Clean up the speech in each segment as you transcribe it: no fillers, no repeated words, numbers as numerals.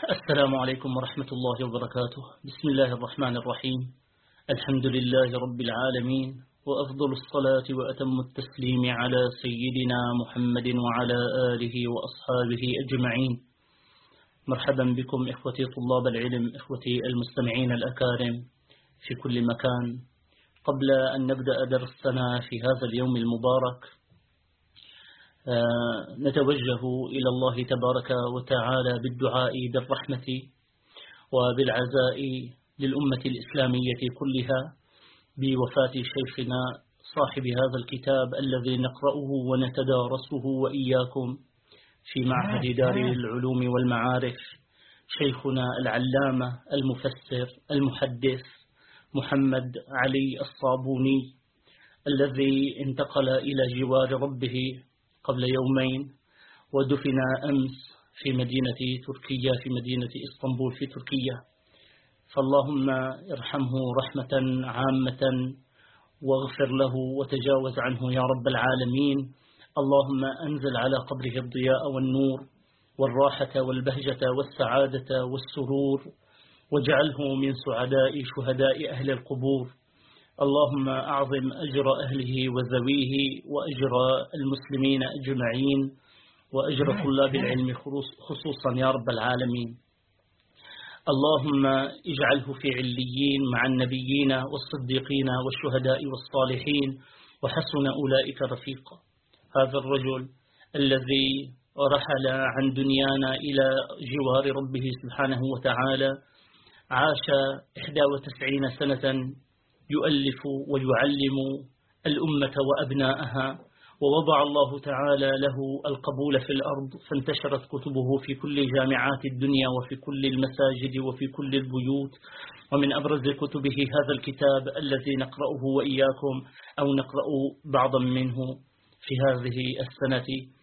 السلام عليكم ورحمة الله وبركاته. بسم الله الرحمن الرحيم. الحمد لله رب العالمين، وأفضل الصلاة وأتم التسليم على سيدنا محمد وعلى آله وأصحابه أجمعين. مرحبا بكم إخوتي طلاب العلم، إخوتي المستمعين الأكارم في كل مكان. قبل أن نبدأ درسنا في هذا اليوم المبارك، نتوجه إلى الله تبارك وتعالى بالدعاء بالرحمة وبالعزاء للأمة الإسلامية كلها بوفاة شيخنا صاحب هذا الكتاب الذي نقرأه ونتدارسه وإياكم في معهد دار العلوم والمعارف، شيخنا العلامة المفسر المحدث محمد علي الصابوني، الذي انتقل إلى جوار ربه قبل يومين ودفن أمس في مدينة تركيا، في مدينة إسطنبول في تركيا. فاللهم ارحمه رحمة عامة واغفر له وتجاوز عنه يا رب العالمين. اللهم أنزل على قبره الضياء والنور والراحة والبهجة والسعادة والسرور، واجعله من سعداء شهداء أهل القبور. اللهم أعظم أجر أهله وذويه وأجر المسلمين أجمعين وأجر طلاب العلم خصوصا يا رب العالمين. اللهم اجعله في عليين مع النبيين والصديقين والشهداء والصالحين وحسن أولئك رفيقا. هذا الرجل الذي رحل عن دنيانا إلى جوار ربه سبحانه وتعالى عاش 91 سنة يؤلف ويعلم الأمة وأبناءها، ووضع الله تعالى له القبول في الأرض، فانتشرت كتبه في كل جامعات الدنيا وفي كل المساجد وفي كل البيوت. ومن أبرز كتبه هذا الكتاب الذي نقرأه وإياكم أو نقرأ بعضا منه في هذه السنة،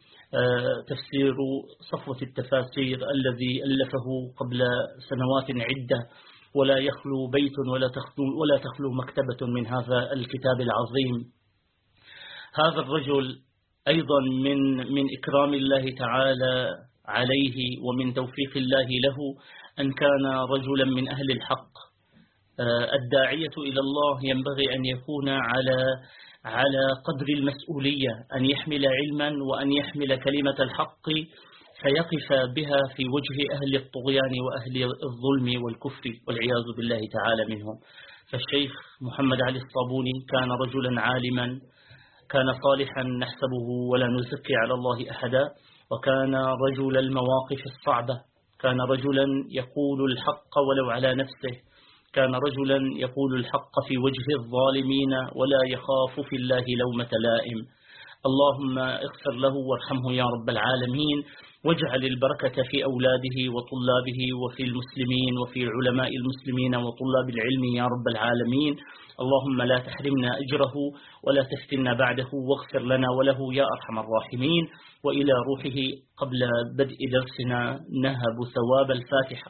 تفسير صفوة التفاسير الذي ألفه قبل سنوات عدة، ولا يخلو بيت ولا تخلو مكتبة من هذا الكتاب العظيم. هذا الرجل أيضا من إكرام الله تعالى عليه ومن توفيق الله له أن كان رجلا من أهل الحق. الداعية إلى الله ينبغي أن يكون على قدر المسؤولية، أن يحمل علما وأن يحمل كلمة الحق فيقف بها في وجه أهل الطغيان وأهل الظلم والكفر والعياذ بالله تعالى منهم. فالشيخ محمد علي الصابوني كان رجلا عالما، كان صالحا نحسبه ولا نزكي على الله أحدا، وكان رجل المواقف الصعبة، كان رجلا يقول الحق ولو على نفسه، كان رجلا يقول الحق في وجه الظالمين ولا يخاف في الله لومة لائم. اللهم اغفر له وارحمه يا رب العالمين، واجعل البركة في أولاده وطلابه وفي المسلمين وفي علماء المسلمين وطلاب العلم يا رب العالمين. اللهم لا تحرمنا أجره ولا تفتنا بعده، واغفر لنا وله يا أرحم الراحمين. وإلى روحه قبل بدء درسنا نهب ثواب الفاتحة.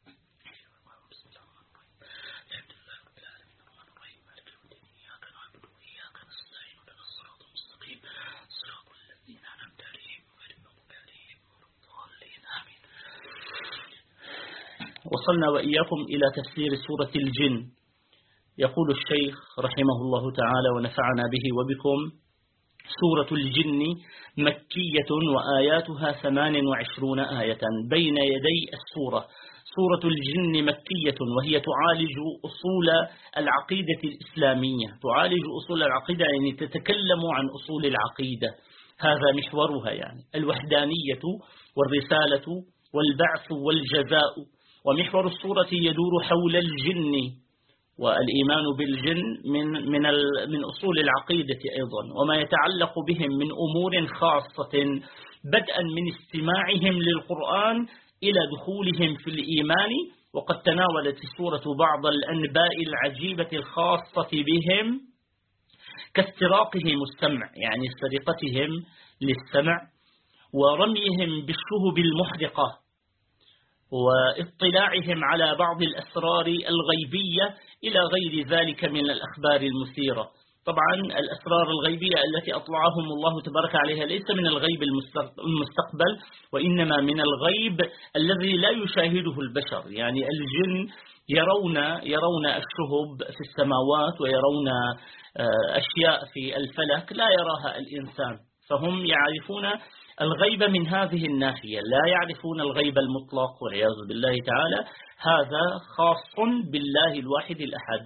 وصلنا وإياكم إلى تفسير سورة الجن. يقول الشيخ رحمه الله تعالى ونفعنا به وبكم: سورة الجن مكية وآياتها 28 آية. بين يدي السورة سورة الجن مكية، وهي تعالج أصول العقيدة الإسلامية، تعالج أصول العقيدة يعني تتكلم عن أصول العقيدة، هذا محورها، يعني الوحدانية والرسالة والبعث والجزاء. ومحور السورة يدور حول الجن، والإيمان بالجن من أصول العقيدة أيضا، وما يتعلق بهم من أمور خاصة، بدءا من استماعهم للقرآن إلى دخولهم في الإيمان. وقد تناولت السورة بعض الأنباء العجيبة الخاصة بهم، كاستراقهم السمع، يعني سرقتهم للسمع، ورميهم بالشهب المحرقة، واطلاعهم على بعض الأسرار الغيبية إلى غير ذلك من الأخبار المثيرة. طبعا الأسرار الغيبية التي أطلعهم الله تبارك عليها ليس من الغيب المستقبل، وإنما من الغيب الذي لا يشاهده البشر. يعني الجن يرون الشهب في السماوات، ويرون أشياء في الفلك لا يراها الإنسان، فهم يعرفون الغيب من هذه الناحية، لا يعرفون الغيب المطلق والعياذ بالله تعالى. هذا خاص بالله الواحد الأحد.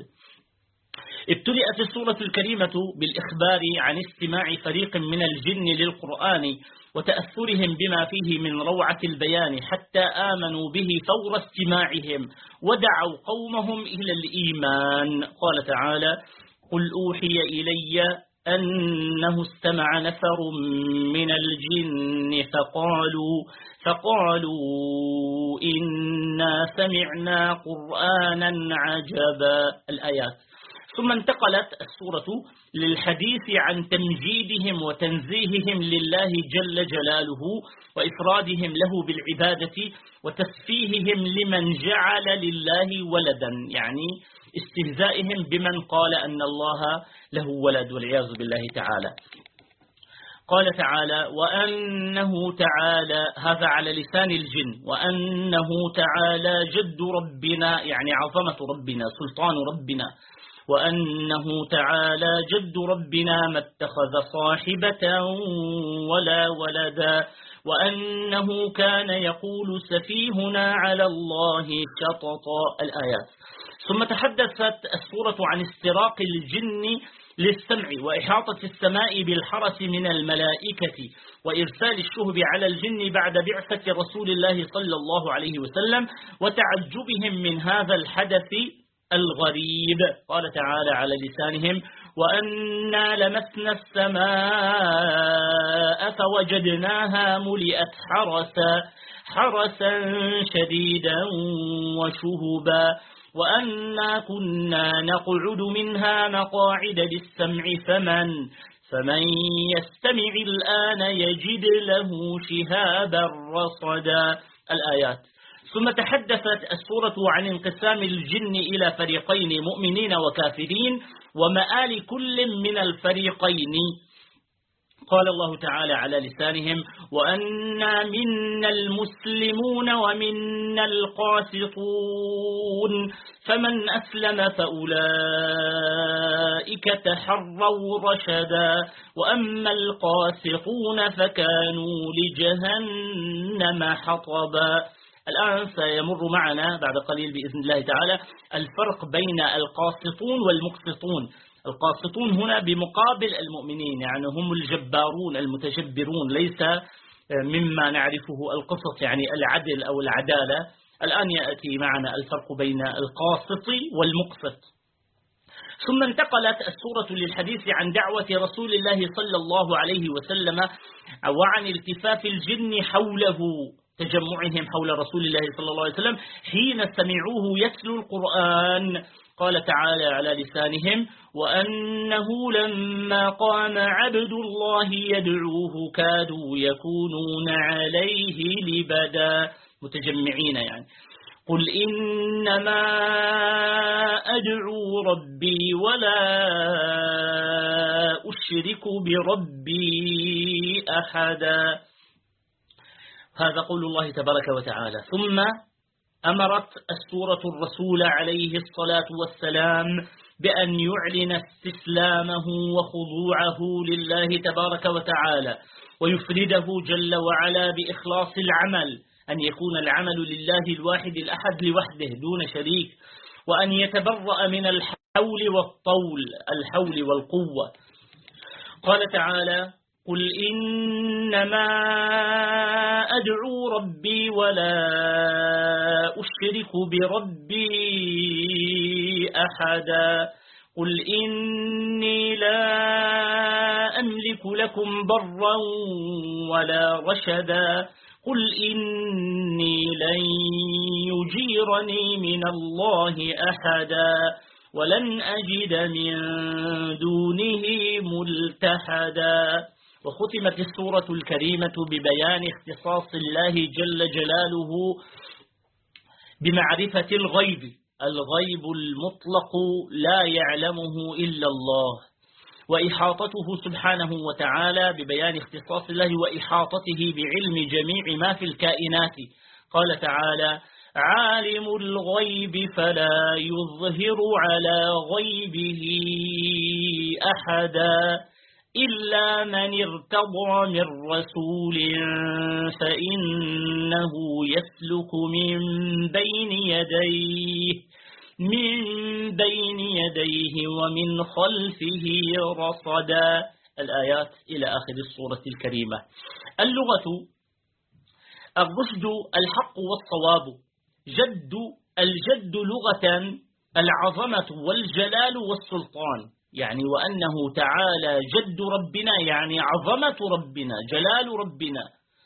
ابتدأت السورة الكريمة بالإخبار عن استماع فريق من الجن للقرآن وتأثرهم بما فيه من روعة البيان، حتى آمنوا به فور استماعهم ودعوا قومهم إلى الإيمان. قال تعالى: قل أوحي إلي أنه استمع نفر من الجن فقالوا إنا سمعنا قرآنا عجبا. الآيات. ثم انتقلت السورة للحديث عن تمجيدهم وتنزيههم لله جل جلاله، وإفرادهم له بالعبادة، وتسفيههم لمن جعل لله ولدا، يعني استهزائهم بمن قال أن الله له ولد والعياذ بالله تعالى. قال تعالى: وأنه تعالى، هذا على لسان الجن، وأنه تعالى جد ربنا، يعني عظمة ربنا، سلطان ربنا، وأنه تعالى جد ربنا ما اتخذ صاحبة ولا ولدا، وأنه كان يقول سفيهنا على الله شططا. الآيات. ثم تحدثت السورة عن استراق الجن للسمع، وإحاطة السماء بالحرس من الملائكة، وإرسال الشهب على الجن بعد بعثة رسول الله صلى الله عليه وسلم، وتعجبهم من هذا الحدث الغريب. قال تعالى على لسانهم: وأنا لمسنا السماء فوجدناها ملئت حرسا شديدا وشهبا، وأنا كنا نقعد منها مقاعد للسمع فمن يستمع الآن يجد له شهابا رصدا. الآيات. ثم تحدثت السورة عن انقسام الجن إلى فريقين، مؤمنين وكافرين، ومآل كل من الفريقين. قال الله تعالى على لسانهم: وأنا منا المسلمون ومنا القاسطون، فمن أسلم فأولئك تحروا رشدا، وأما القاسطون فكانوا لجهنم حطبا. الآن سيمر معنا بعد قليل بإذن الله تعالى الفرق بين القاسطون والمقسطون. القاسطون هنا بمقابل المؤمنين، يعني هم الجبارون المتجبرون، ليس مما نعرفه القسط يعني العدل أو العدالة. الآن يأتي معنا الفرق بين القاسط والمقسط. ثم انتقلت السورة للحديث عن دعوة رسول الله صلى الله عليه وسلم، وعن التفاف الجن حوله، تجمعهم حول رسول الله صلى الله عليه وسلم حين سمعوه يتلو القرآن. قال تعالى على لسانهم: وأنه لما قام عبد الله يدعوه كادوا يكونون عليه لبدا، متجمعين يعني. قل إنما أدعو ربي ولا أشرك بربي أحدا. هذا قول الله تبارك وتعالى. ثم أمرت السورة الرسول عليه الصلاة والسلام بأن يعلن استسلامه وخضوعه لله تبارك وتعالى، ويفرده جل وعلا بإخلاص العمل، أن يكون العمل لله الواحد الأحد لوحده دون شريك، وأن يتبرأ من الحول والقوة. قال تعالى: قل إنما أدعو ربي ولا أشرك بربي أحدا. قل إني لا أملك لكم ضرا ولا رشدا. قل إني لن يجيرني من الله أحدا ولن أجد من دونه ملتحدا. وختمت السورة الكريمة ببيان اختصاص الله جل جلاله بمعرفة الغيب المطلق لا يعلمه إلا الله، وإحاطته سبحانه وتعالى ببيان اختصاص الله وإحاطته بعلم جميع ما في الكائنات. قال تعالى: عالم الغيب فلا يظهر على غيبه أحدا إلا من ارتضى من رسول فإنه يسلك من بين يديه ومن خلفه رصدا. الآيات إلى آخر السورة الكريمة. اللغة: الرشد الحق والصواب. الجد لغة العظمة والجلال والسلطان، يعني وأنه تعالى جد ربنا يعني عظمة ربنا جلال ربنا.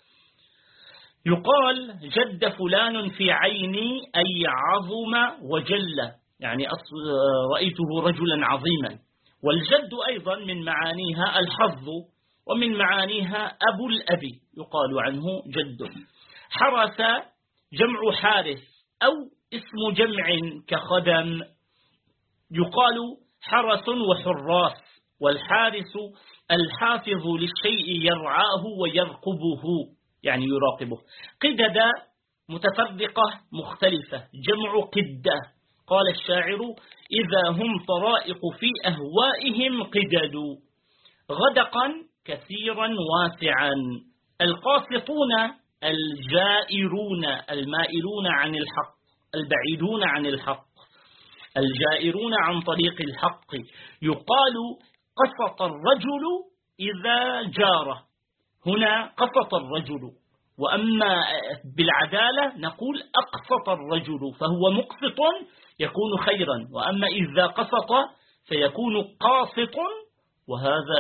يقال جد فلان في عيني أي عظم وجل، يعني رأيته رجلا عظيما. والجد أيضا من معانيها الحظ، ومن معانيها أبو الأب يقال عنه جد. حرس جمع حارس أو اسم جمع كخدم، يقال حرس وحراس. والحارس الحافظ للشيء يرعاه ويرقبه، يعني يراقبه. قدد متفرقة مختلفة، جمع قدة. قال الشاعر: إذا هم طرائق في أهوائهم قددوا. غدقا كثيرا واسعا. القاسطون الجائرون المائلون عن الحق، البعيدون عن الحق، الجائرون عن طريق الحق. يقال قسط الرجل إذا جاره، هنا قسط الرجل. وأما بالعدالة نقول أقسط الرجل، فهو مقسط يكون خيرا، وأما إذا قسط فيكون قاسط، وهذا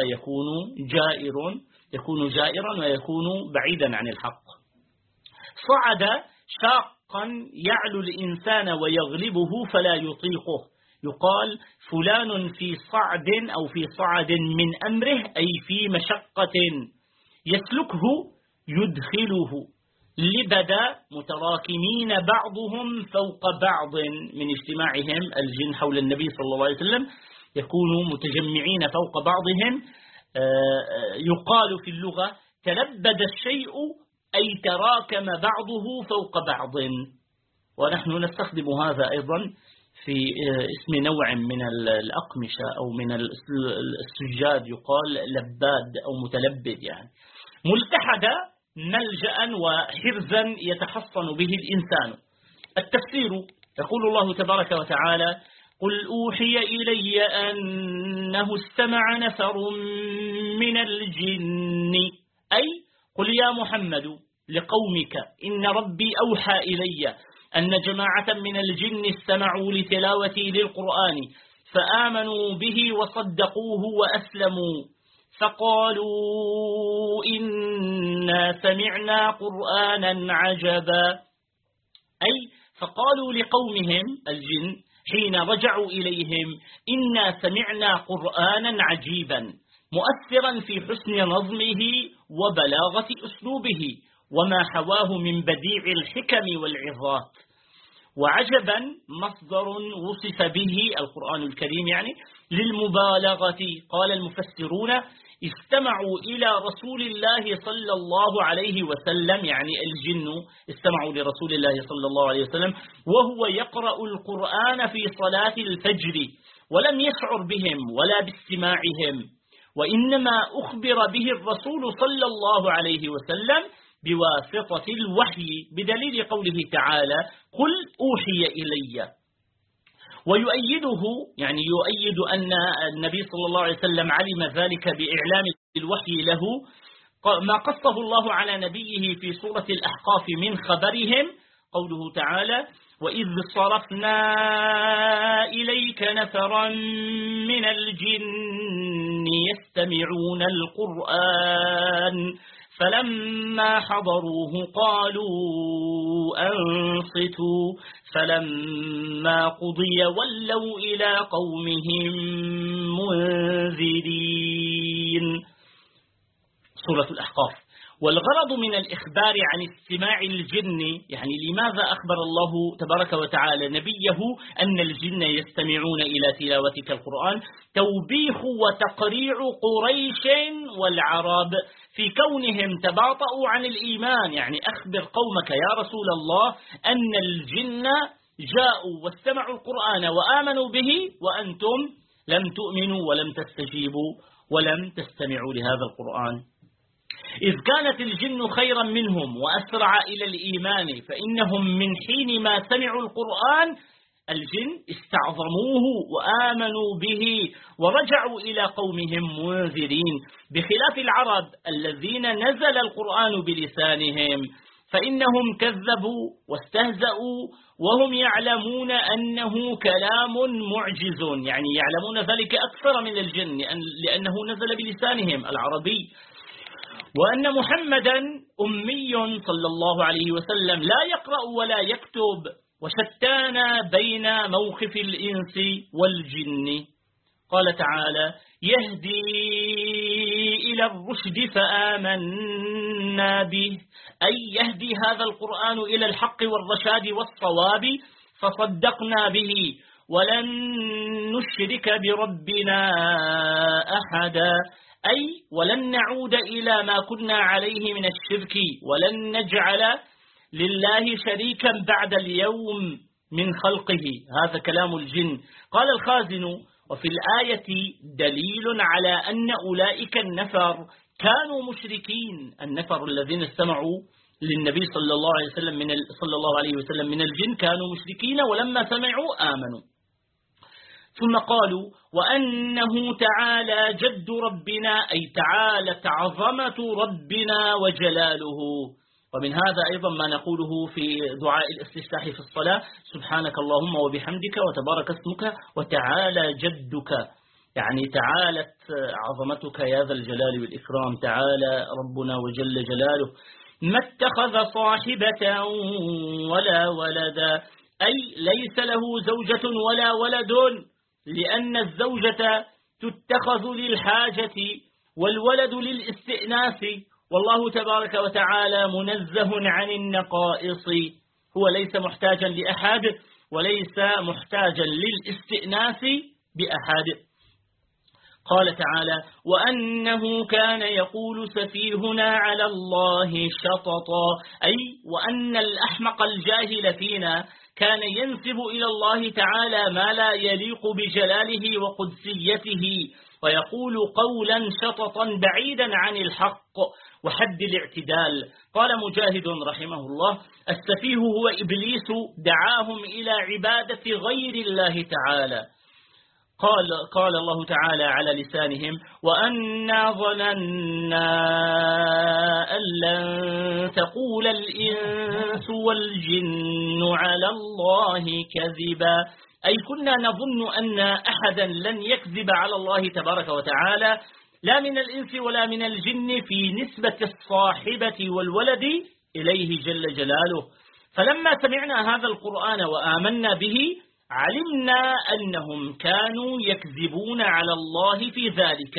يكون جائرا ويكون بعيدا عن الحق. صعد شاقا يعلو الإنسان ويغلبه فلا يطيقه. يقال فلان في صعد أو في صعد من أمره، أي في مشقة. يسلكه يدخله. لبدا متراكمين بعضهم فوق بعض من اجتماعهم الجن حول النبي صلى الله عليه وسلم، يكونوا متجمعين فوق بعضهم. يقال في اللغة تلبد الشيء أي تراكم بعضه فوق بعض. ونحن نستخدم هذا أيضا في اسم نوع من الأقمشة أو من السجاد، يقال لباد أو متلبد. يعني ملتحد ملجأ وحرزا يتحصن به الإنسان. التفسير: يقول الله تبارك وتعالى: قل أوحي إلي أنه استمع نفر من الجن، أي قل يا محمد لقومك إن ربي أوحى إلي أن جماعة من الجن استمعوا لتلاوتي للقرآن فآمنوا به وصدقوه وأسلموا، فقالوا إنا سمعنا قرآنا عجبا. أي فقالوا لقومهم الجن حين رجعوا إليهم: إنا سمعنا قرآنا عجيبا مؤثرا في حسن نظمه وبلاغة أسلوبه وما حواه من بديع الحكم والعظات. وعجبا مصدر وصف به القرآن الكريم يعني للمبالغة. قال المفسرون: استمعوا إلى رسول الله صلى الله عليه وسلم، يعني الجن استمعوا لرسول الله صلى الله عليه وسلم وهو يقرأ القرآن في صلاة الفجر، ولم يشعر بهم ولا باستماعهم، وإنما أخبر به الرسول صلى الله عليه وسلم بواسطة الوحي، بدليل قوله تعالى: قل أوحي إلي. ويؤيده، يعني يؤيد أن النبي صلى الله عليه وسلم علم ذلك بإعلام الوحي له، ما قصه الله على نبيه في سورة الأحقاف من خبرهم، قوله تعالى: وإذ صرفنا إليك نفرا من الجن يستمعون القرآن فلما حضروه قالوا أنصتوا فلما قضي ولوا إلى قومهم منذرين. سورة الأحقاف. والغرض من الإخبار عن استماع الجن، يعني لماذا أخبر الله تبارك وتعالى نبيه أن الجن يستمعون إلى تلاوتك القرآن؟ توبيخ وتقريع قريش والعرب في كونهم تباطؤوا عن الإيمان، يعني أخبر قومك يا رسول الله أن الجن جاءوا واستمعوا القرآن وآمنوا به وأنتم لم تؤمنوا ولم تستجيبوا ولم تستمعوا لهذا القرآن. إذ كانت الجن خيرا منهم وأسرع إلى الإيمان، فإنهم من حين ما سمعوا القرآن الجن استعظموه وآمنوا به ورجعوا إلى قومهم منذرين، بخلاف العرب الذين نزل القرآن بلسانهم، فإنهم كذبوا واستهزأوا وهم يعلمون أنه كلام معجز، يعني يعلمون ذلك أكثر من الجن لأنه نزل بلسانهم العربي، وأن محمدا أمي صلى الله عليه وسلم لا يقرأ ولا يكتب، وشتان بين موقف الإنس والجن. قال تعالى: يهدي إلى الرشد فآمنا به، أي يهدي هذا القرآن إلى الحق والرشاد والصواب فصدقنا به ولن نشرك بربنا أحدا، أي ولن نعود إلى ما كنا عليه من الشرك ولن نجعل لله شريكا بعد اليوم من خلقه. هذا كلام الجن. قال الخازن: وفي الآية دليل على أن أولئك النفر كانوا مشركين، النفر الذين استمعوا للنبي صلى الله عليه وسلم من الجن كانوا مشركين، ولما سمعوا آمنوا. ثم قالوا: وأنه تعالى جد ربنا، أي تعالت عظمة ربنا وجلاله. ومن هذا أيضا ما نقوله في دعاء الاستفتاح في الصلاة: سبحانك اللهم وبحمدك وتبارك اسمك وتعالى جدك، يعني تعالت عظمتك يا ذا الجلال والإكرام، تعالى ربنا وجل جلاله. ما اتخذ صاحبة ولا ولدا، أي ليس له زوجة ولا ولد، لأن الزوجة تتخذ للحاجة والولد للاستئناس، والله تبارك وتعالى منزه عن النقائص، هو ليس محتاجا لأحد وليس محتاجا للاستئناس بأحد. قال تعالى: وأنه كان يقول سفيهنا على الله شططا، أي وأن الأحمق الجاهل فينا كان ينسب إلى الله تعالى ما لا يليق بجلاله وقدسيته، ويقول قولا شططا بعيدا عن الحق وحد الاعتدال. قال مجاهد رحمه الله: السفيه هو إبليس دعاهم إلى عبادة غير الله تعالى. قال الله تعالى على لسانهم: وأنا ظننا أن لن تقول الإنس والجن على الله كذبا، أي كنا نظن أن أحدا لن يكذب على الله تبارك وتعالى، لا من الإنس ولا من الجن، في نسبة الصاحبة والولد إليه جل جلاله. فلما سمعنا هذا القرآن وآمنا به علمنا أنهم كانوا يكذبون على الله في ذلك.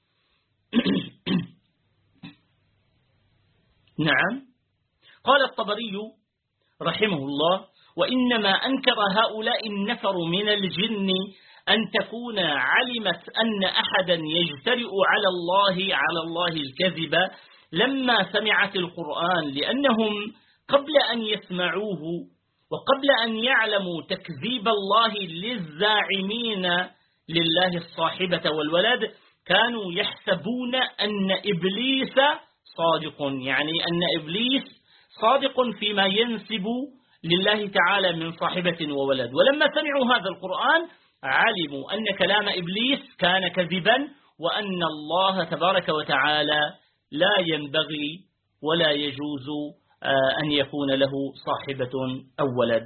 نعم. قال الطبري رحمه الله: وإنما أنكر هؤلاء النفر من الجن أن تكون علمت أن أحدا يجترئ على الله الكذب لما سمعت القرآن، لأنهم قبل أن يسمعوه وقبل أن يعلموا تكذيب الله للزاعمين لله الصاحبة والولد كانوا يحسبون أن إبليس صادق، يعني أن إبليس صادق فيما ينسب لله تعالى من صاحبة وولد. ولما سمعوا هذا القرآن علموا أن كلام إبليس كان كذبا، وأن الله تبارك وتعالى لا ينبغي ولا يجوز أن يكون له صاحبة أو ولد.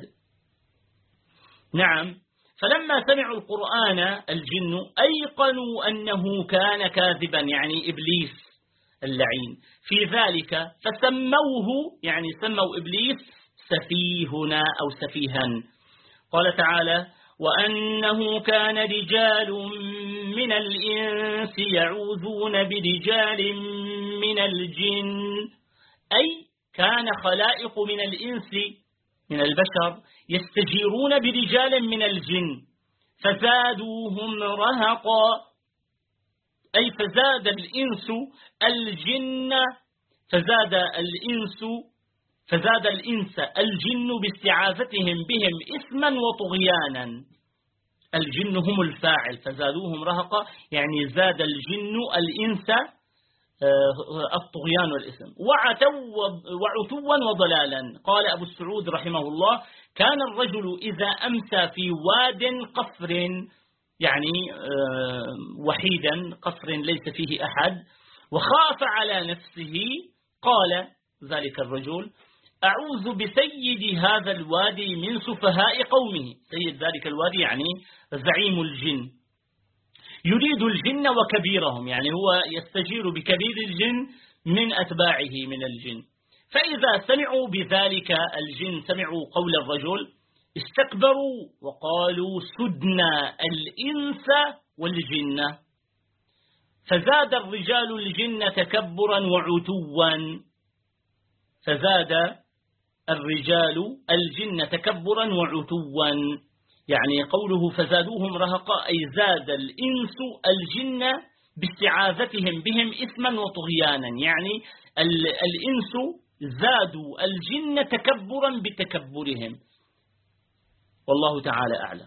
نعم. فلما سمعوا القرآن الجن أيقنوا أنه كان كاذبا، يعني إبليس اللعين في ذلك، فسموه، يعني سموا إبليس سفيهنا أو سفيها. قال تعالى: وأنه كان رجال من الإنس يعوذون برجال من الجن أي كان خلائق من الإنس من البشر يستجيرون برجال من الجن فزادوهم رهقا، أي فزاد الإنس الجن، فزاد الإنس الجن باستعاذتهم بهم إثما وطغيانا. الجن هم الفاعل، فزادوهم رهقا يعني زاد الجن الإنس الطغيان والإثم وعتوا وضلالا. قال أبو السعود رحمه الله: كان الرجل إذا أمسى في واد قفر، يعني وحيدا، قفر ليس فيه أحد، وخاف على نفسه، قال ذلك الرجل: أعوذ بسيد هذا الوادي من سفهاء قومه. سيد ذلك الوادي يعني زعيم الجن، يريد الجن وكبيرهم، يعني هو يستجير بكبير الجن من أتباعه من الجن. فإذا سمعوا بذلك الجن، سمعوا قول الرجل، استكبروا وقالوا سدنا الإنس والجن، فزاد الرجال الجن تكبرا وعتوا. فزاد الرجال الجن تكبرا وعتوا، يعني قوله فزادوهم رهقا أي زاد الإنس الجن باستعاذتهم بهم إثما وطغيانا، يعني الإنس زادوا الجن تكبرا بتكبرهم، والله تعالى أعلم.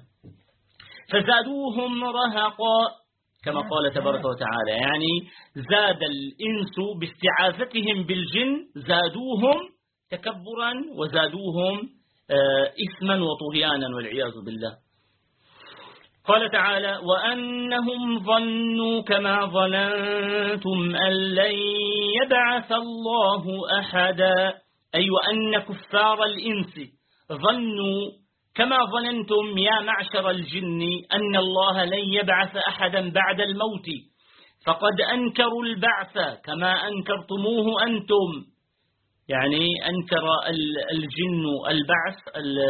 فزادوهم رهقا كما قال تبارك وتعالى، يعني زاد الإنس باستعاذتهم بالجن، زادوهم تكبرا وزادوهم إثما وطغيانا والعياذ بالله. قال تعالى: وأنهم ظنوا كما ظننتم أن لن يبعث الله أحدا، أي وأن كفار الإنس ظنوا كما ظننتم يا معشر الجن أن الله لن يبعث أحدا بعد الموت، فقد أنكروا البعث كما أنكرتموه أنتم، يعني أنكر الجن البعث،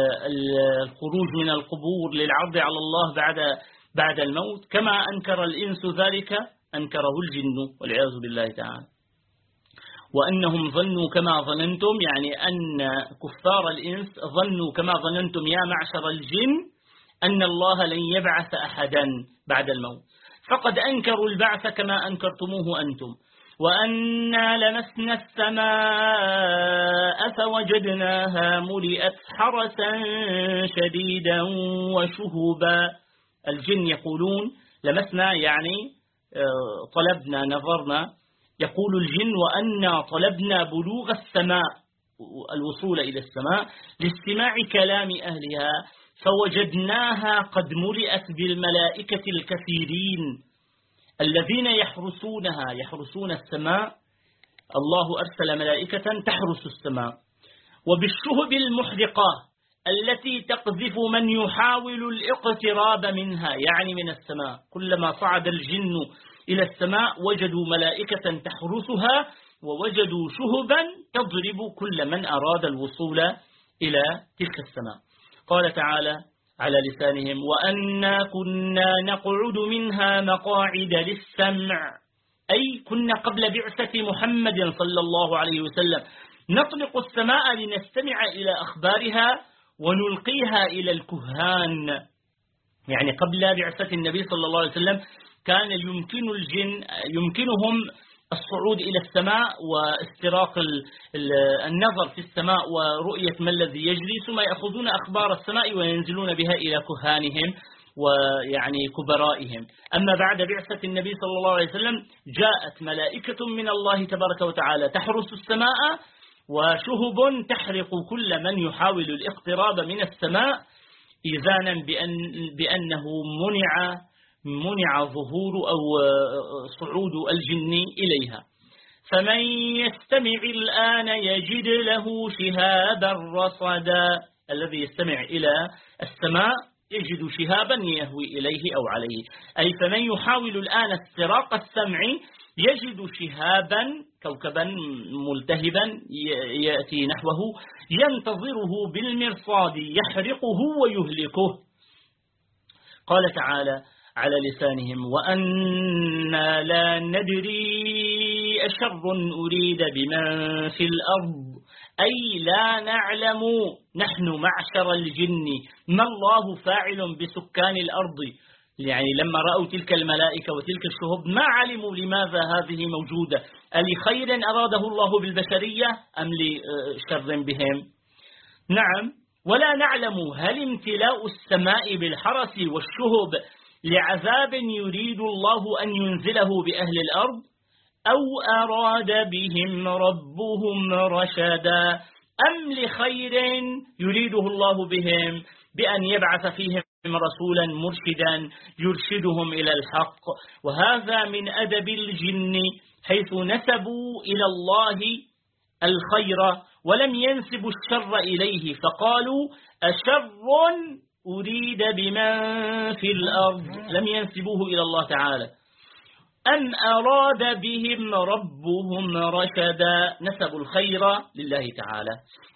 الخروج من القبور للعرض على الله بعد الموت، كما أنكر الإنس ذلك أنكره الجن والعياذ بالله تعالى. وأنهم ظنوا كما ظننتم، يعني أن كفار الإنس ظنوا كما ظننتم يا معشر الجن أن الله لن يبعث أحدا بعد الموت، فقد أنكروا البعث كما أنكرتموه أنتم. وأنا لمسنا السماء فوجدناها ملئت حرسا شديدا وشهبا. الجن يقولون لمسنا يعني طلبنا، نظرنا. يقول الجن: وأنا طلبنا بلوغ السماء، الوصول إلى السماء لاستماع كلام أهلها، فوجدناها قد ملئت بالملائكة الكثيرين الذين يحرسون السماء. الله أرسل ملائكة تحرس السماء، وبالشهب المحرقة التي تقذف من يحاول الاقتراب منها، يعني من السماء. كلما صعد الجن إلى السماء وجدوا ملائكة تحرسها، ووجدوا شهبا تضرب كل من أراد الوصول إلى تلك السماء. قال تعالى على لسانهم: وأنا كنا نقعد منها مقاعد للسمع، أي كنا قبل بعثة محمد صلى الله عليه وسلم نطلق السماء لنستمع إلى أخبارها ونلقيها إلى الكهان. يعني قبل بعثة النبي صلى الله عليه وسلم كان يمكنهم الصعود إلى السماء واستراق النظر في السماء ورؤية ما الذي يجري، ثم يأخذون أخبار السماء وينزلون بها إلى كهانهم ويعني كبرائهم. أما بعد بعثة النبي صلى الله عليه وسلم جاءت ملائكة من الله تبارك وتعالى تحرس السماء، وشهب تحرق كل من يحاول الاقتراب من السماء، إذانا بأنه منع ظهور أو صعود الجن إليها. فمن يستمع الآن يجد له شهابا رصدا، الذي يستمع إلى السماء يجد شهابا يهوي إليه أو عليه، أي فمن يحاول الآن استراق السمع يجد شهابا، كوكبا ملتهبا يأتي نحوه ينتظره بالمرصاد يحرقه ويهلكه. قال تعالى على لسانهم: وأنا لا ندري أشر أريد بمن في الأرض، أي لا نعلم نحن معشر الجن ما الله فاعل بسكان الأرض. يعني لما رأوا تلك الملائكة وتلك الشهب ما علموا لماذا هذه موجودة، ألخير أراده الله بالبشرية أم لشر بهم؟ نعم. ولا نعلم هل امتلاء السماء بالحرس والشهب لعذاب يريد الله أن ينزله بأهل الأرض، أو أراد بهم ربهم رشدا، أم لخير يريده الله بهم بأن يبعث فيهم رسولا مرشدا يرشدهم إلى الحق. وهذا من أدب الجن، حيث نسبوا إلى الله الخير ولم ينسبوا الشر إليه، فقالوا أشر أريد بمن في الأرض، لم ينسبوه إلى الله تعالى. أم أراد بهم ربهم رشدا، نسبوا الخير لله تعالى.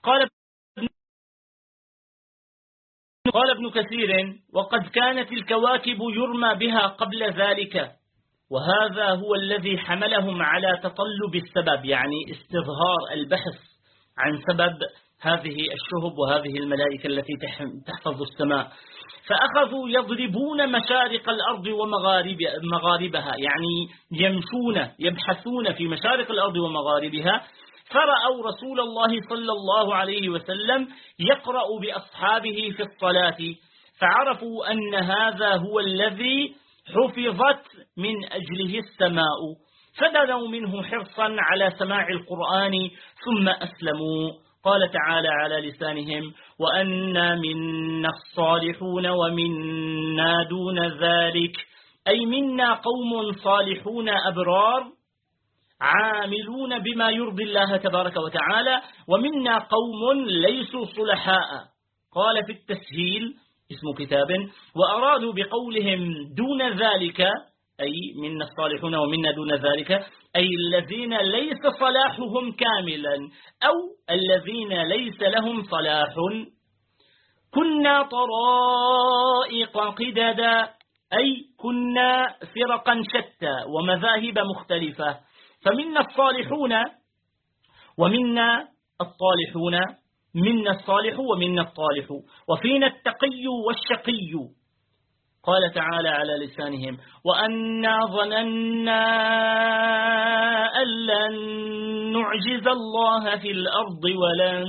قال ابن كثير: وقد كانت الكواكب يرمى بها قبل ذلك، وهذا هو الذي حملهم على تطلب السبب، يعني استظهار البحث عن سبب هذه الشهب وهذه الملائكة التي تحفظ السماء. فأخذوا يضربون مشارق الأرض ومغاربها، يعني يمشون يبحثون في مشارق الأرض ومغاربها، فرأوا رسول الله صلى الله عليه وسلم يقرأ بأصحابه في الصلاة، فعرفوا أن هذا هو الذي حفظت من أجله السماء، فدنوا منه حرصا على سماع القرآن ثم أسلموا. قال تعالى على لسانهم: وأنا منا الصالحون ومنا دون ذلك، أي منا قوم صالحون أبرار عاملون بما يرضي الله تبارك وتعالى، ومنا قوم ليسوا صلحاء. قال في التسهيل اسم كتاب: وأرادوا بقولهم دون ذلك، أي منا الصالحون ومنا دون ذلك، أي الذين ليس صلاحهم كاملا، أو الذين ليس لهم صلاح. كنا طرائق قددا، أي كنا فرقا شتى ومذاهب مختلفة، فمنا الصالحون ومنا الطالحون، منا الصالح ومنا الطالح، وفينا التقي والشقي. قال تعالى على لسانهم: وأنا ظننا أن لن نعجز الله في الأرض ولن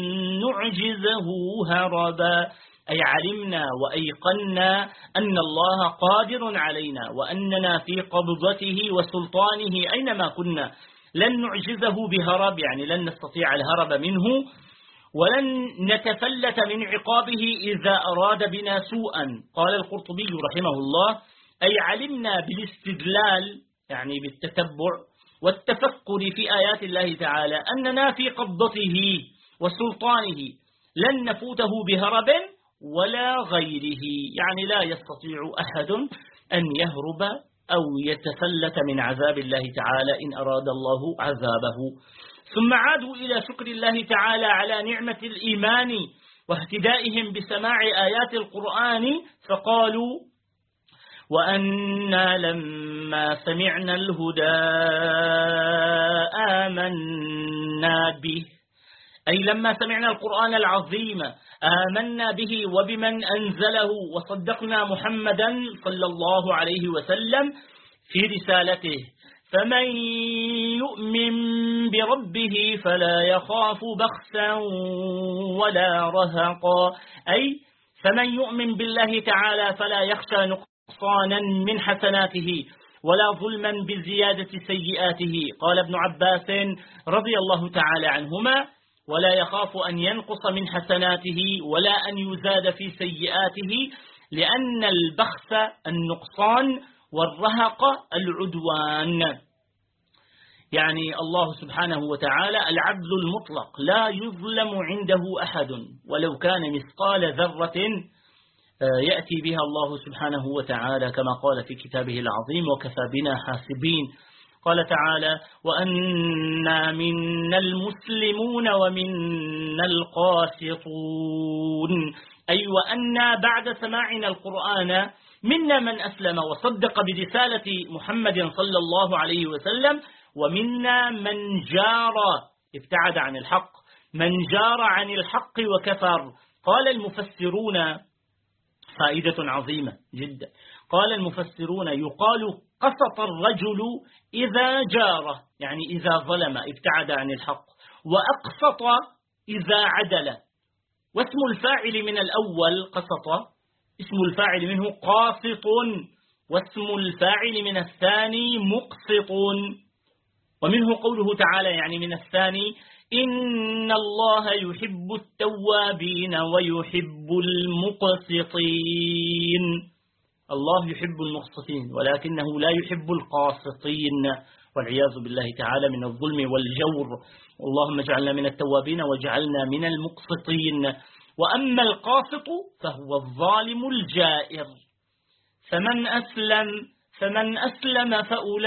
نعجزه هربا، أي علمنا وأيقنا أن الله قادر علينا، وأننا في قبضته وسلطانه أينما كنا، لن نعجزه بهرب، يعني لن نستطيع الهرب منه، ولن نتفلت من عقابه إذا أراد بنا سوءا. قال القرطبي رحمه الله: أي علمنا بالاستدلال، يعني بالتتبع والتفكر في آيات الله تعالى، أننا في قبضته وسلطانه، لن نفوته بهرب ولا غيره، يعني لا يستطيع أحد أن يهرب أو يتفلت من عذاب الله تعالى إن أراد الله عذابه. ثم عادوا إلى شكر الله تعالى على نعمة الإيمان واهتدائهم بسماع آيات القرآن، فقالوا: وأنا لما سمعنا الهدى آمنا به، أي لما سمعنا القرآن العظيم آمنا به وبمن أنزله، وصدقنا محمدا صلى الله عليه وسلم في رسالته. فمن يؤمن بربه فلا يخاف بخسا ولا رهقا، أي فمن يؤمن بالله تعالى فلا يخشى نقصانا من حسناته ولا ظلما بزيادة سيئاته. قال ابن عباس رضي الله تعالى عنهما: ولا يخاف أن ينقص من حسناته ولا أن يزاد في سيئاته، لأن البخس النقصان والرهق العدوان. يعني الله سبحانه وتعالى العدل المطلق، لا يظلم عنده أحد، ولو كان مثقال ذرة يأتي بها الله سبحانه وتعالى، كما قال في كتابه العظيم: وكفى بنا حاسبين. قال تعالى: وأنا منا المسلمون ومنا القاسطون، أي وأنا بعد سماعنا القرآن منا من أسلم وصدق برسالة محمد صلى الله عليه وسلم، ومنا من جار ابتعد عن الحق، من جار عن الحق وكفر. قال المفسرون فائدة عظيمة جدا، قال المفسرون يقال قسط الرجل إذا جار، يعني إذا ظلم ابتعد عن الحق، وأقسط إذا عدل. واسم الفاعل من الأول قسط، اسم الفاعل منه قاسط، واسم الفاعل من الثاني مقسط. ومنه قوله تعالى يعني من الثاني إن الله يحب التوابين ويحب المقسطين. الله يحب المقسطين ولكنه لا يحب القاسطين، والعياذ بالله تعالى من الظلم والجور. اللهم اجعلنا من التوابين واجعلنا من المقسطين. وأما القاسط فهو الظالم الجائر. فمن أسلم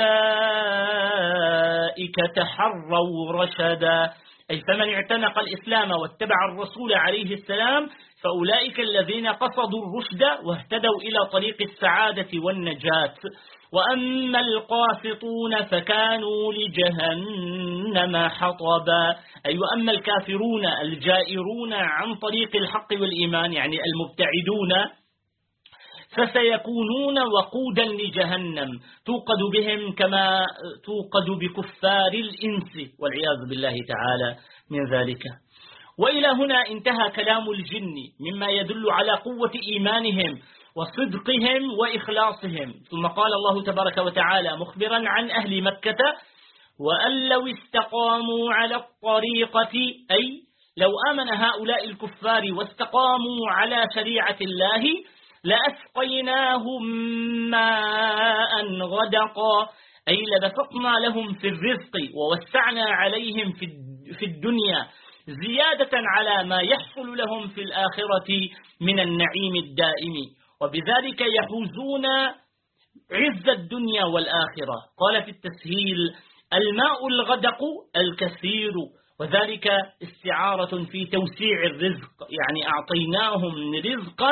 فأولئك تحروا رشدا، أي فمن اعتنق الإسلام واتبع الرسول عليه السلام فأولئك الذين قصدوا الرشد واهتدوا إلى طريق السعادة والنجاة. وأما القاسطون فكانوا لجهنم حطبا، أي وأما الكافرون الجائرون عن طريق الحق والإيمان يعني المبتعدون فسيكونون وقودا لجهنم توقد بهم كما توقد بكفار الإنس، والعياذ بالله تعالى من ذلك. وإلى هنا انتهى كلام الجن مما يدل على قوة إيمانهم وصدقهم وإخلاصهم. ثم قال الله تبارك وتعالى مخبرا عن أهل مكة وأن لو استقاموا على الطريقة، أي لو آمن هؤلاء الكفار واستقاموا على شريعة الله لأسقيناهم ماء غدقا، أي لبسطنا لهم في الرزق ووسعنا عليهم في الدنيا زيادة على ما يحصل لهم في الآخرة من النعيم الدائم، وبذلك يحوزون عز الدنيا والآخرة. قال في التسهيل الماء الغدق الكثير، وذلك استعارة في توسيع الرزق، يعني أعطيناهم رزقا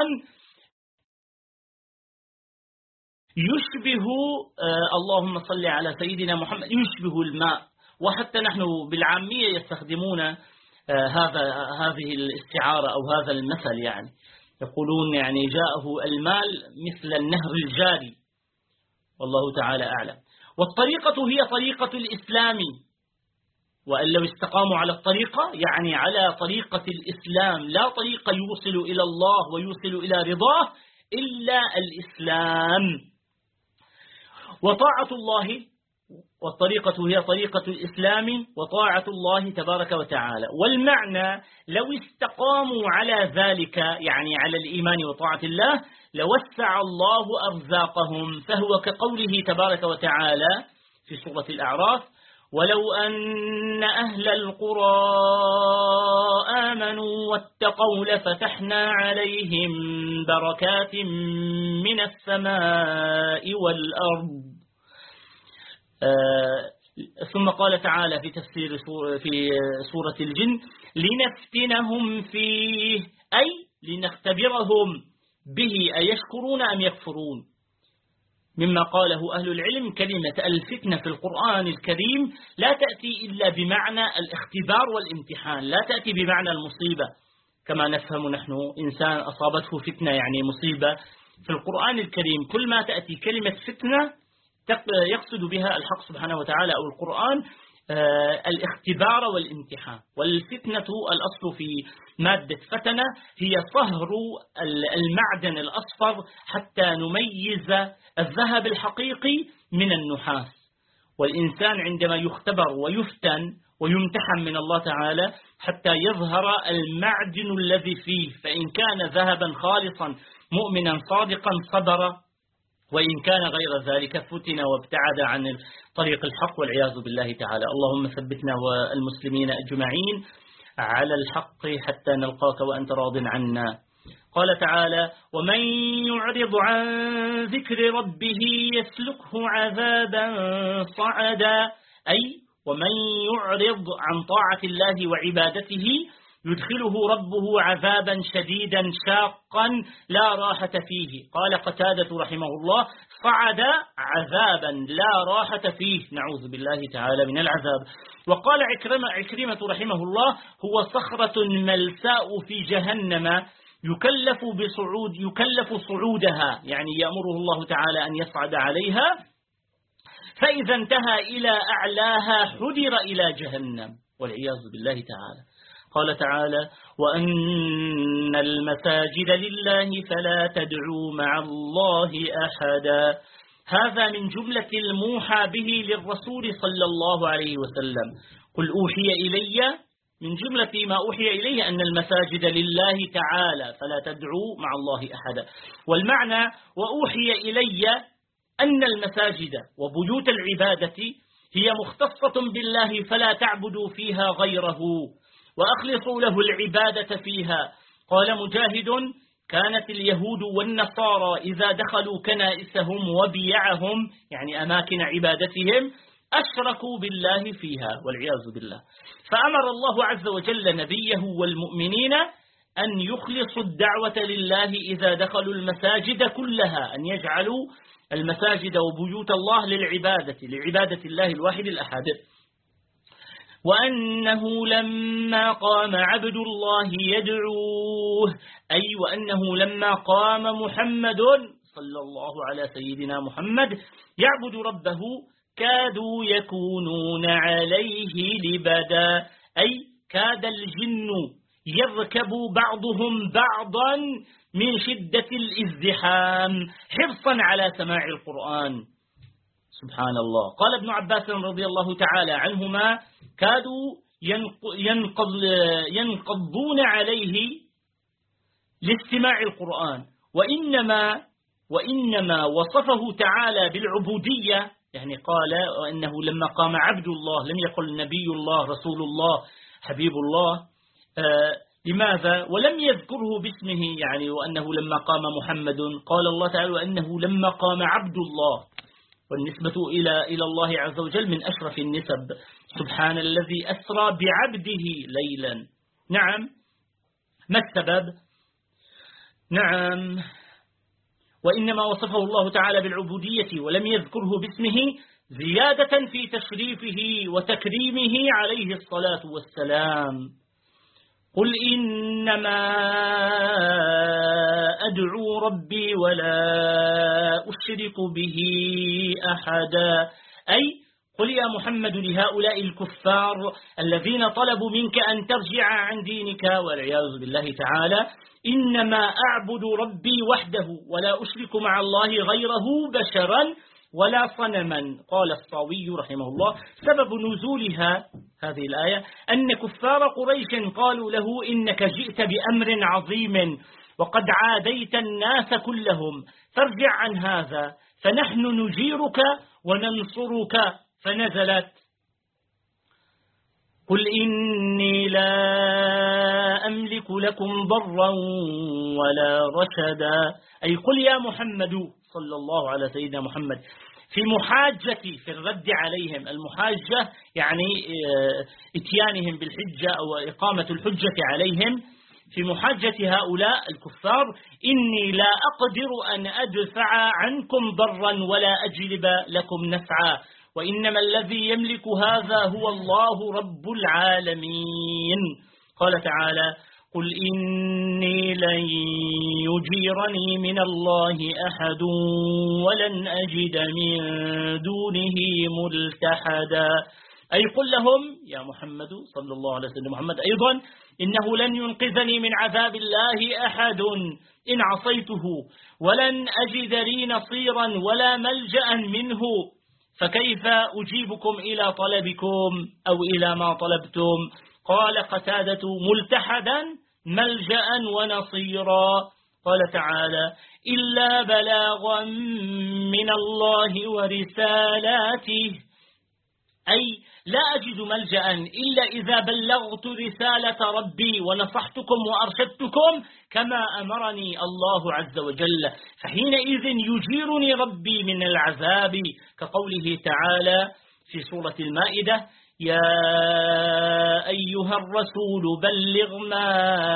يشبه اللهم صل على سيدنا محمد يشبه الماء. وحتى نحن بالعامية يستخدمون هذه الاستعارة أو هذا المثل، يعني يقولون يعني جاءه المال مثل النهر الجاري، والله تعالى أعلم. والطريقة هي طريقة الإسلام، وأن لو استقاموا على الطريقة يعني على طريقة الإسلام، لا طريقة يوصل إلى الله ويوصل إلى رضاه إلا الإسلام. وطاعة الله، والطريقة هي طريقة الإسلام وطاعة الله تبارك وتعالى. والمعنى لو استقاموا على ذلك يعني على الإيمان وطاعة الله لوسع الله أرزاقهم، فهو كقوله تبارك وتعالى في سورة الأعراف ولو أن أهل القرى آمنوا واتقوا لفتحنا عليهم بركات من السماء والأرض. ثم قال تعالى في تفسير في سورة الجن لنفتنهم فيه، أي لنختبرهم به أيشكرون أم يكفرون. مما قاله أهل العلم كلمة الفتنة في القرآن الكريم لا تأتي إلا بمعنى الاختبار والامتحان، لا تأتي بمعنى المصيبة كما نفهم نحن إنسان أصابته فتنة يعني مصيبة. في القرآن الكريم كل ما تأتي كلمة فتنة يقصد بها الحق سبحانه وتعالى أو القرآن الاختبار والامتحان. والفتنة الأصل في مادة فتنة هي صهر المعدن الأصفر حتى نميز الذهب الحقيقي من النحاس. والإنسان عندما يختبر ويفتن ويمتحن من الله تعالى حتى يظهر المعدن الذي فيه، فإن كان ذهبا خالصا مؤمنا صادقا صبر، وإن كان غير ذلك فتن وابتعد عن طريق الحق والعياذ بالله تعالى. اللهم ثبتنا والمسلمين أجمعين على الحق حتى نلقاك وأنت راض عنا. قال تعالى ومن يعرض عن ذكر ربه يسلكه عذابا صعدا، أي ومن يعرض عن طاعة الله وعبادته يدخله ربه عذابا شديدا شاقا لا راحة فيه. قال قتادة رحمه الله: صعد عذابا لا راحة فيه، نعوذ بالله تعالى من العذاب. وقال عكرمة رحمه الله: هو صخرة ملساء في جهنم يكلف صعودها، يعني يأمره الله تعالى أن يصعد عليها، فإذا انتهى إلى أعلاها حدر إلى جهنم والعياذ بالله تعالى. قال تعالى: وأن المساجد لله فلا تدعوا مع الله أحدا. هذا من جملة الموحى به للرسول صلى الله عليه وسلم. قل أوحي إلي، من جملة ما أوحي إليه أن المساجد لله تعالى فلا تدعوا مع الله أحدا. والمعنى: وأوحي إلي أن المساجد وبيوت العبادة هي مختصة بالله فلا تعبدوا فيها غيره وأخلصوا له العبادة فيها. قال مجاهد: كانت اليهود والنصارى إذا دخلوا كنائسهم وبيعهم، يعني أماكن عبادتهم، أشركوا بالله فيها والعياذ بالله. فأمر الله عز وجل نبيه والمؤمنين أن يخلصوا الدعوة لله إذا دخلوا المساجد كلها، أن يجعلوا المساجد وبيوت الله لعبادة الله الواحد الأحد. وأنه لما قام عبد الله يدعوه، أي وأنه لما قام محمد صلى الله على سيدنا محمد يعبد ربه كادوا يكونون عليه لبدا، أي كاد الجن يركب بعضهم بعضا من شدة الازدحام حرصا على سماع القرآن. سبحان الله. قال ابن عباس رضي الله تعالى عنهما: كادوا ينقضون عليه لاستماع القرآن. وإنما وصفه تعالى بالعبودية، يعني قال: وأنه لما قام عبد الله، لم يقل نبي الله رسول الله حبيب الله. لماذا؟ ولم يذكره باسمه، يعني وأنه لما قام محمد. قال الله تعالى: وأنه لما قام عبد الله، والنسبة إلى الله عز وجل من أشرف النسب. سبحان الذي أسرى بعبده ليلا. نعم، ما السبب؟ نعم، وإنما وصفه الله تعالى بالعبودية ولم يذكره باسمه زيادة في تشريفه وتكريمه عليه الصلاة والسلام. قل إنما أدعو ربي ولا أشرك به أحدا، أي قل يا محمد لهؤلاء الكفار الذين طلبوا منك أن ترجع عن دينك والعياذ بالله تعالى: إنما أعبد ربي وحده ولا أشرك مع الله غيره بشرا ولا صنما. قال الصاوي رحمه الله: سبب نزولها هذه الآية أن كفار قريش قالوا له: إنك جئت بأمر عظيم وقد عاديت الناس كلهم، فارجع عن هذا فنحن نجيرك وننصرك. فنزلت: قل إني لا أملك لكم ضرا ولا رشدا، أي قل يا محمد صلى الله على سيدنا محمد في الرد عليهم. المحاجة يعني اتيانهم بالحجة أو إقامة الحجة عليهم. في محاجة هؤلاء الكفار: إني لا أقدر أن أدفع عنكم ضرا ولا أجلب لكم نفعا، وإنما الذي يملك هذا هو الله رب العالمين. قال تعالى: قل إني لن يجيرني من الله أحد ولن أجد من دونه ملتحدا، أي قل لهم يا محمد صلى الله عليه وسلم محمد أيضا: إنه لن ينقذني من عذاب الله أحد إن عصيته، ولن أجد لي نصيرا ولا ملجأ منه، فكيف أجيبكم إلى طلبكم أو إلى ما طلبتم؟ قال قتادة: ملتحدا ملجأ ونصيرا. قال تعالى: إلا بلاغا من الله ورسالاته، أي لا أجد ملجأ إلا إذا بلغت رسالة ربي ونصحتكم وأرشدتكم كما أمرني الله عز وجل، فحينئذ يجيرني ربي من العذاب، كقوله تعالى في سورة المائدة: يا أيها الرسول بلغ ما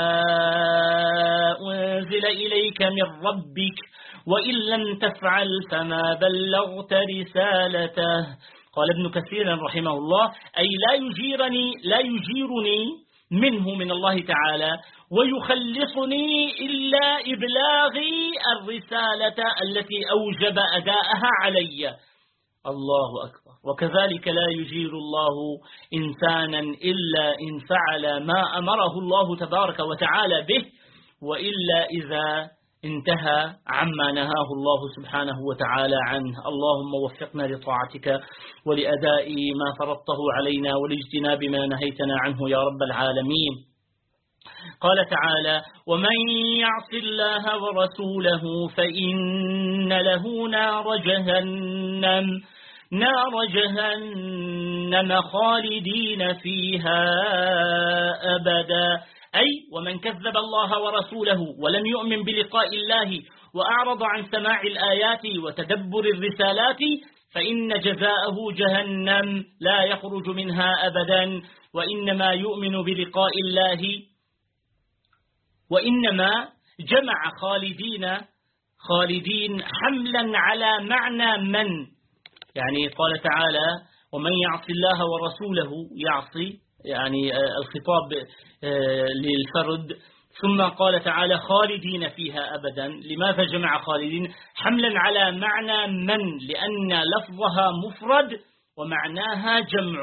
أنزل إليك من ربك وإن لم تفعل فما بلغت رسالته. قال ابن كثير رحمه الله أي لا يجيرني منه من الله تعالى ويخلصني إلا إبلاغي الرسالة التي أوجب أداءها علي. الله أكبر. وكذلك لا يجير الله إنسانا إلا إن فعل ما أمره الله تبارك وتعالى به، وإلا إذا انتهى عما نهاه الله سبحانه وتعالى عنه. اللهم وفقنا لطاعتك ولأداء ما فرضته علينا ولاجتناب ما نهيتنا عنه يا رب العالمين. قال تعالى: ومن يعص الله ورسوله فإن له نار جهنم خالدين فيها أبدا. أي ومن كذب الله ورسوله ولم يؤمن بلقاء الله وأعرض عن سماع الآيات وتدبر الرسالات فإن جزاءه جهنم لا يخرج منها أبدا. وإنما يؤمن بلقاء الله، وإنما جمع خالدين حملا على معنى من، يعني قال تعالى: ومن يعص الله ورسوله، يعصي يعني الخطاب للفرد، ثم قال تعالى خالدين فيها أبدا. لماذا جمع خالدين؟ حملا على معنى من، لأن لفظها مفرد ومعناها جمع.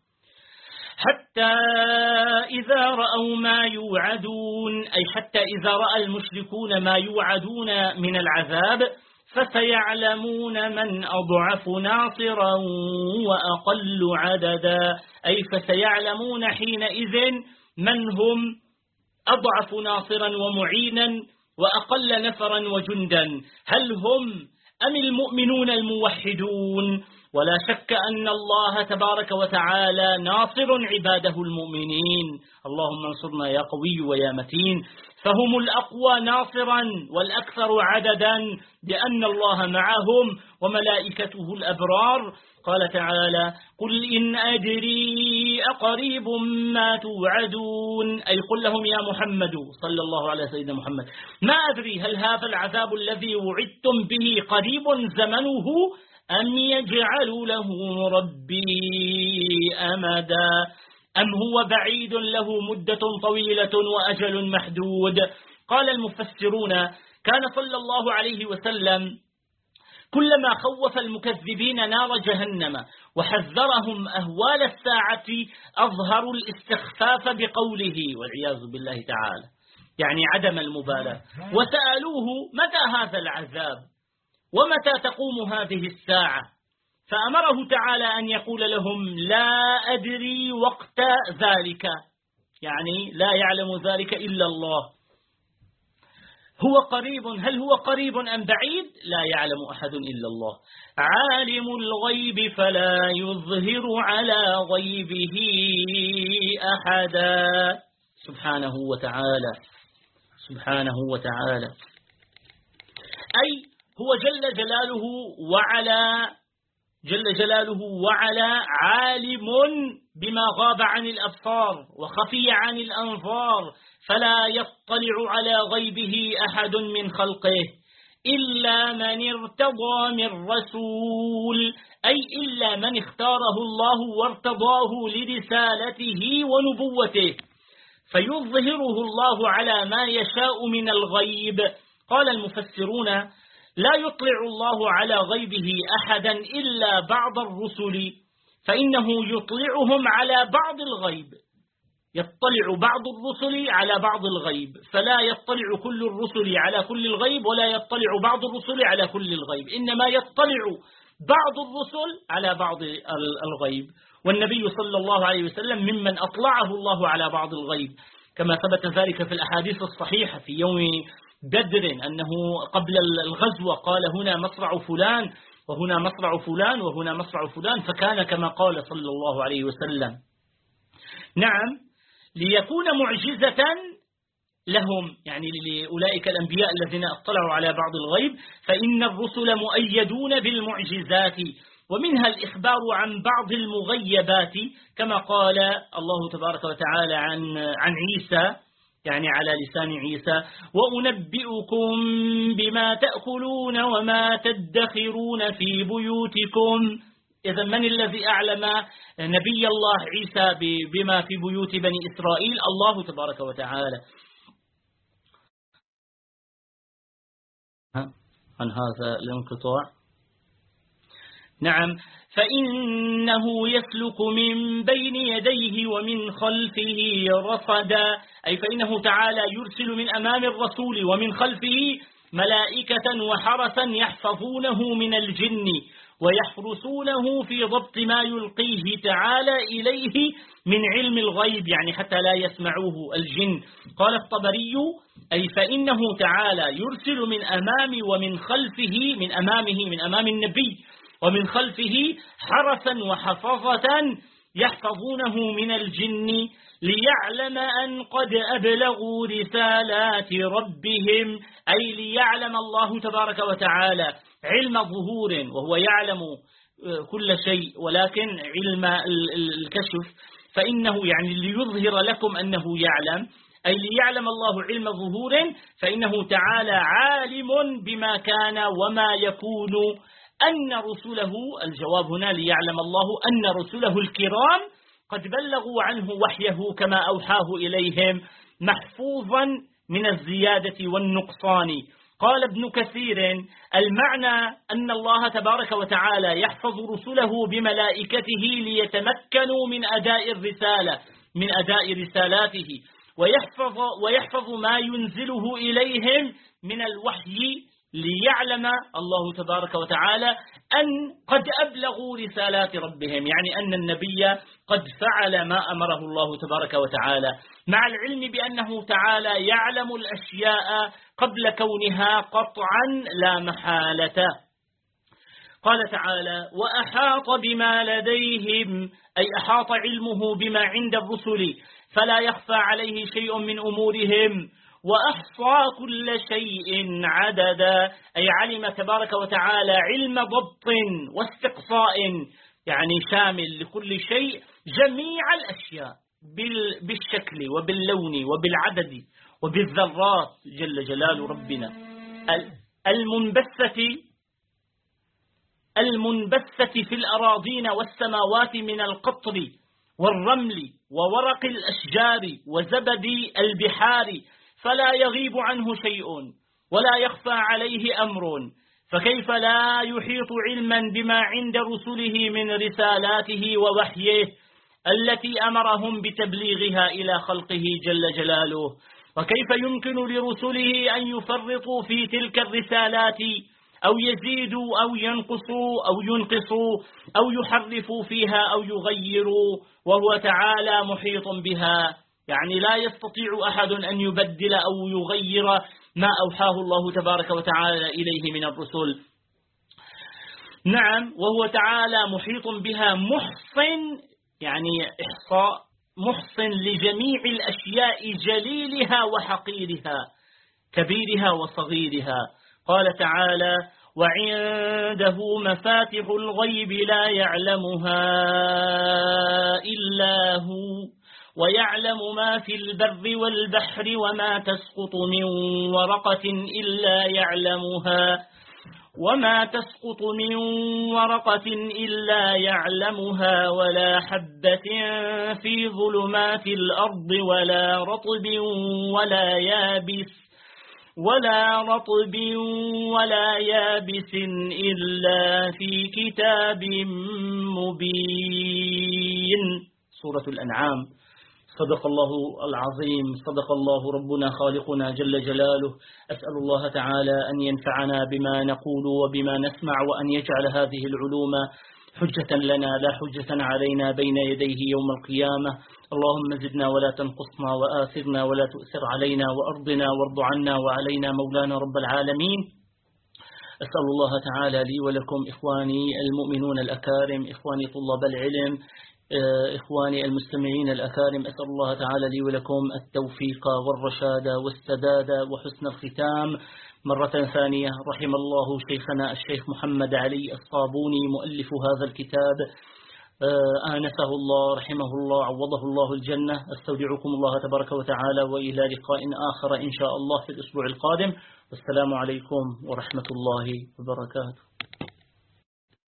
حتى إذا رأوا ما يوعدون، أي حتى إذا رأى المشركون ما يوعدون من العذاب فسيعلمون من أضعف ناصرا وأقل عددا. أي فسيعلمون حينئذ من هم أضعف ناصرا ومعينا وأقل نفرا وجندا، هل هم أم المؤمنون الموحدون؟ ولا شك أن الله تبارك وتعالى ناصر عباده المؤمنين. اللهم انصرنا يا قوي ويا متين. فهم الأقوى ناصرا والأكثر عددا بأن الله معهم وملائكته الأبرار. قال تعالى: قل إن أدري أقريب ما توعدون، أي قل لهم يا محمد صلى الله عليه سيدنا محمد ما أدري هل هذا العذاب الذي وعدتم به قريب زمنه أم يجعل له ربي أمدا، أم هو بعيد له مدة طويلة وأجل محدود. قال المفسرون: كان صلى الله عليه وسلم كلما خوف المكذبين نار جهنم وحذرهم أهوال الساعة أظهروا الاستخفاف بقوله والعياذ بالله تعالى، يعني عدم المبالاة، وسألوه متى هذا العذاب ومتى تقوم هذه الساعة، فأمره تعالى أن يقول لهم لا أدري وقت ذلك، يعني لا يعلم ذلك إلا الله. هو قريب، هل هو قريب أم بعيد؟ لا يعلم أحد إلا الله. عالم الغيب فلا يظهر على غيبه أحدا. سبحانه وتعالى، سبحانه وتعالى. أي هو جل جلاله وعلا عالم بما غاب عن الأبصار وخفي عن الأنظار، فلا يطلع على غيبه أحد من خلقه إلا من ارتضى من رسول، أي إلا من اختاره الله وارتضاه لرسالته ونبوته، فيظهره الله على ما يشاء من الغيب. قال المفسرون: لا يطلع الله على غيبه أحدا إلا بعض الرسل، فإنه يطلعهم على بعض الغيب، يطلع بعض الرسل على بعض الغيب، فلا يطلع كل الرسل على كل الغيب ولا يطلع بعض الرسل على كل الغيب، إنما يطلع بعض الرسل على بعض الغيب. والنبي صلى الله عليه وسلم ممن أطلعه الله على بعض الغيب، كما ثبت ذلك في الأحاديث الصحيحة في يوم بدر أنه قبل الغزوة قال هنا مصرع فلان وهنا مصرع فلان وهنا مصرع فلان، فكان كما قال صلى الله عليه وسلم. نعم، ليكون معجزة لهم، يعني لأولئك الأنبياء الذين اطلعوا على بعض الغيب، فإن الرسل مؤيدون بالمعجزات، ومنها الإخبار عن بعض المغيبات كما قال الله تبارك وتعالى عن عيسى، يعني على لسان عيسى: وأنبئكم بما تأكلون وما تدخرون في بيوتكم. إذا من الذي أعلم نبي الله عيسى بما في بيوت بني إسرائيل؟ الله تبارك وتعالى. عن هذا الانقطاع. نعم. فإنه يسلك من بين يديه ومن خلفه رصدا، أي فإنه تعالى يرسل من أمام الرسول ومن خلفه ملائكة وحرسا يحفظونه من الجن ويحرسونه في ضبط ما يلقيه تعالى إليه من علم الغيب، يعني حتى لا يسمعوه الجن. قال الطبري: أي فإنه تعالى يرسل من أمام ومن خلفه، من أمامه من أمام النبي ومن خلفه حرسا وحفظة يحفظونه من الجن ليعلم أن قد أبلغوا رسالات ربهم، أي ليعلم الله تبارك وتعالى علم ظهور، وهو يعلم كل شيء ولكن علم الكشف، فإنه يعني ليظهر لكم أنه يعلم، أي ليعلم الله علم ظهور، فإنه تعالى عالم بما كان وما يكون. أن رسله، الجواب هنا ليعلم الله أن رسله الكرام قد بلغوا عنه وحيه كما أوحاه إليهم محفوظا من الزيادة والنقصان. قال ابن كثير: المعنى أن الله تبارك وتعالى يحفظ رسله بملائكته ليتمكنوا من أداء الرسالة، من أداء رسالاته، ويحفظ ما ينزله إليهم من الوحي ليعلم الله تبارك وتعالى أن قد أبلغوا رسالات ربهم، يعني أن النبي قد فعل ما أمره الله تبارك وتعالى، مع العلم بأنه تعالى يعلم الأشياء قبل كونها قطعا لا محالة. قال تعالى: وأحاط بما لديهم، أي أحاط علمه بما عند الرسل فلا يخفى عليه شيء من أمورهم، وأحصى كل شيء عددا، أي علم تبارك وتعالى علم ضبط واستقصاء، يعني شامل لكل شيء، جميع الأشياء بالشكل وباللون وبالعدد وبالذرات جل جلال ربنا، المنبثة في الأراضين والسماوات من القطر والرمل وورق الأشجار وزبد البحار، فلا يغيب عنه شيء ولا يخفى عليه أمر، فكيف لا يحيط علما بما عند رسله من رسالاته ووحيه التي أمرهم بتبليغها إلى خلقه جل جلاله؟ وكيف يمكن لرسله أن يفرطوا في تلك الرسالات أو يزيدوا أو ينقصوا أو يحرفوا فيها أو يغيروا، وهو تعالى محيط بها، يعني لا يستطيع أحد أن يبدل أو يغير ما أوحاه الله تبارك وتعالى إليه من الرسل. نعم، وهو تعالى محيط بها محصن، يعني إحصاء محصن لجميع الأشياء جليلها وحقيرها، كبيرها وصغيرها. قال تعالى: وعنده مفاتح الغيب لا يعلمها إلا هو ويعلم ما في البر والبحر وما تسقط من ورقة إلا يعلمها ولا حبة في ظلمات الأرض ولا رطب ولا يابس إلا في كتاب مبين. سورة الأنعام. صدق الله العظيم، صدق الله ربنا خالقنا جل جلاله. أسأل الله تعالى أن ينفعنا بما نقول وبما نسمع، وأن يجعل هذه العلوم حجة لنا لا حجة علينا بين يديه يوم القيامة. اللهم زدنا ولا تنقصنا، وآثرنا ولا تؤثر علينا، وأرضنا وارض عنا وعلينا مولانا رب العالمين. أسأل الله تعالى لي ولكم إخواني المؤمنون الأكارم، إخواني طلاب العلم، إخواني المستمعين الأكارم، أسأل الله تعالى لي ولكم التوفيق والرشاد والسداد وحسن الختام، مرة ثانية رحم الله شيخنا الشيخ محمد علي الصابوني مؤلف هذا الكتاب، آنسه الله رحمه الله، عوضه الله الجنة. استودعكم الله تبارك وتعالى، وإلى لقاء آخر إن شاء الله في الأسبوع القادم، والسلام عليكم ورحمة الله وبركاته.